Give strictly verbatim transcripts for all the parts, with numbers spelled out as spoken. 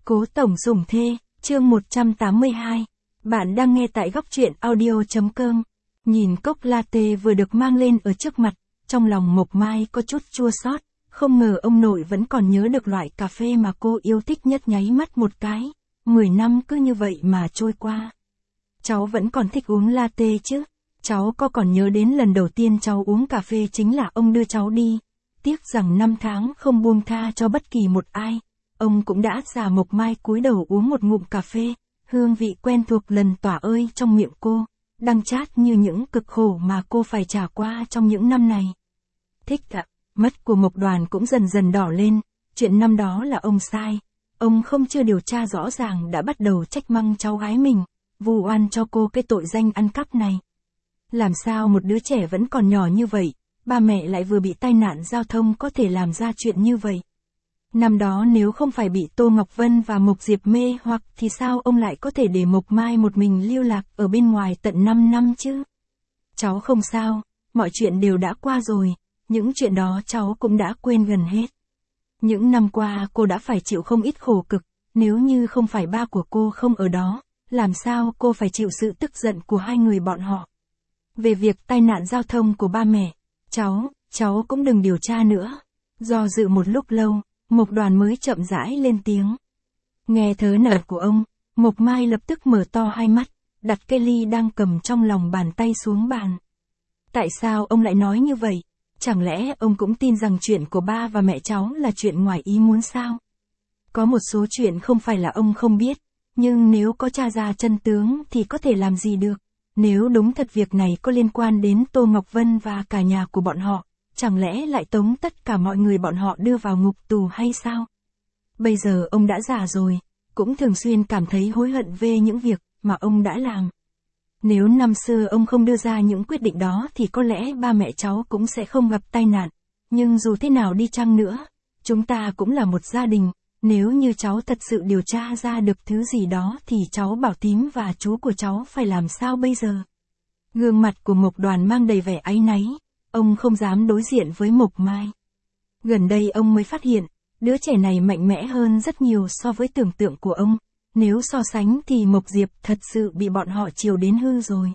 Cố tổng dùng thê, chương một trăm tám mươi hai. Bạn đang nghe tại góc truyện audio chấm com. Nhìn cốc latte vừa được mang lên ở trước mặt, trong lòng Mộc Mai có chút chua xót, không ngờ ông nội vẫn còn nhớ được loại cà phê mà cô yêu thích nhất. Nháy mắt một cái, mười năm cứ như vậy mà trôi qua. Cháu vẫn còn thích uống latte chứ? Cháu có còn nhớ đến lần đầu tiên cháu uống cà phê chính là ông đưa cháu đi. Tiếc rằng năm tháng không buông tha cho bất kỳ một ai. Ông cũng đã già. Mộc Mai cúi đầu uống một ngụm cà phê, hương vị quen thuộc lần tỏa ơi trong miệng cô, đắng chát như những cực khổ mà cô phải trải qua trong những năm này. Thích ạ, mắt của Mộc Đoàn cũng dần dần đỏ lên, chuyện năm đó là ông sai, ông không chưa điều tra rõ ràng đã bắt đầu trách mắng cháu gái mình, vu oan cho cô cái tội danh ăn cắp này. Làm sao một đứa trẻ vẫn còn nhỏ như vậy, ba mẹ lại vừa bị tai nạn giao thông có thể làm ra chuyện như vậy? Năm đó nếu không phải bị Tô Ngọc Vân và Mộc Diệp mê hoặc thì sao ông lại có thể để Mộc Mai một mình lưu lạc ở bên ngoài tận năm năm chứ? Cháu không sao, mọi chuyện đều đã qua rồi, những chuyện đó cháu cũng đã quên gần hết. Những năm qua cô đã phải chịu không ít khổ cực, nếu như không phải ba của cô không ở đó, làm sao cô phải chịu sự tức giận của hai người bọn họ. Về việc tai nạn giao thông của ba mẹ, cháu, cháu cũng đừng điều tra nữa. Do dự một lúc lâu, Mộc Đoàn mới chậm rãi lên tiếng. Nghe thớ nở của ông, Mộc Mai lập tức mở to hai mắt, đặt cây ly đang cầm trong lòng bàn tay xuống bàn. Tại sao ông lại nói như vậy? Chẳng lẽ ông cũng tin rằng chuyện của ba và mẹ cháu là chuyện ngoài ý muốn sao? Có một số chuyện không phải là ông không biết, nhưng nếu có tra ra chân tướng thì có thể làm gì được? Nếu đúng thật việc này có liên quan đến Tô Ngọc Vân và cả nhà của bọn họ, chẳng lẽ lại tống tất cả mọi người bọn họ đưa vào ngục tù hay sao? Bây giờ ông đã già rồi, cũng thường xuyên cảm thấy hối hận về những việc mà ông đã làm. Nếu năm xưa ông không đưa ra những quyết định đó thì có lẽ ba mẹ cháu cũng sẽ không gặp tai nạn. Nhưng dù thế nào đi chăng nữa, chúng ta cũng là một gia đình. Nếu như cháu thật sự điều tra ra được thứ gì đó thì cháu Bảo Tím và chú của cháu phải làm sao bây giờ? Gương mặt của Mộc Đoàn mang đầy vẻ áy náy. Ông không dám đối diện với Mộc Mai. Gần đây ông mới phát hiện, đứa trẻ này mạnh mẽ hơn rất nhiều so với tưởng tượng của ông. Nếu so sánh thì Mộc Diệp thật sự bị bọn họ chiều đến hư rồi.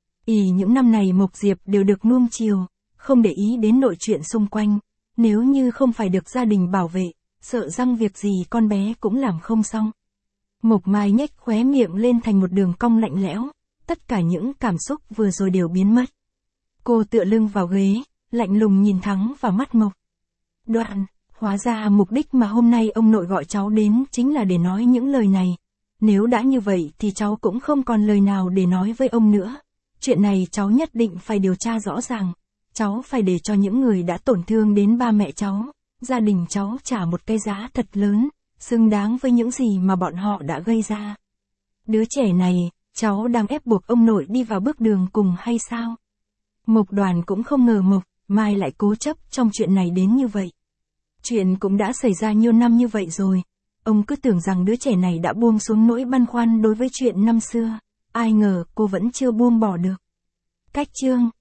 Ỷ những năm này Mộc Diệp đều được nuông chiều, không để ý đến nội chuyện xung quanh. Nếu như không phải được gia đình bảo vệ, sợ rằng việc gì con bé cũng làm không xong. Mộc Mai nhếch khóe miệng lên thành một đường cong lạnh lẽo, tất cả những cảm xúc vừa rồi đều biến mất. Cô tựa lưng vào ghế, lạnh lùng nhìn thẳng vào mắt Mộc Đoàn. Hóa ra mục đích mà hôm nay ông nội gọi cháu đến chính là để nói những lời này. Nếu đã như vậy thì cháu cũng không còn lời nào để nói với ông nữa. Chuyện này cháu nhất định phải điều tra rõ ràng. Cháu phải để cho những người đã tổn thương đến ba mẹ cháu, gia đình cháu trả một cái giá thật lớn, xứng đáng với những gì mà bọn họ đã gây ra. Đứa trẻ này, cháu đang ép buộc ông nội đi vào bước đường cùng hay sao? Mộc Đoàn cũng không ngờ Mộc Mai lại cố chấp trong chuyện này đến như vậy. Chuyện cũng đã xảy ra nhiều năm như vậy rồi. Ông cứ tưởng rằng đứa trẻ này đã buông xuống nỗi băn khoăn đối với chuyện năm xưa. Ai ngờ cô vẫn chưa buông bỏ được. Cách chương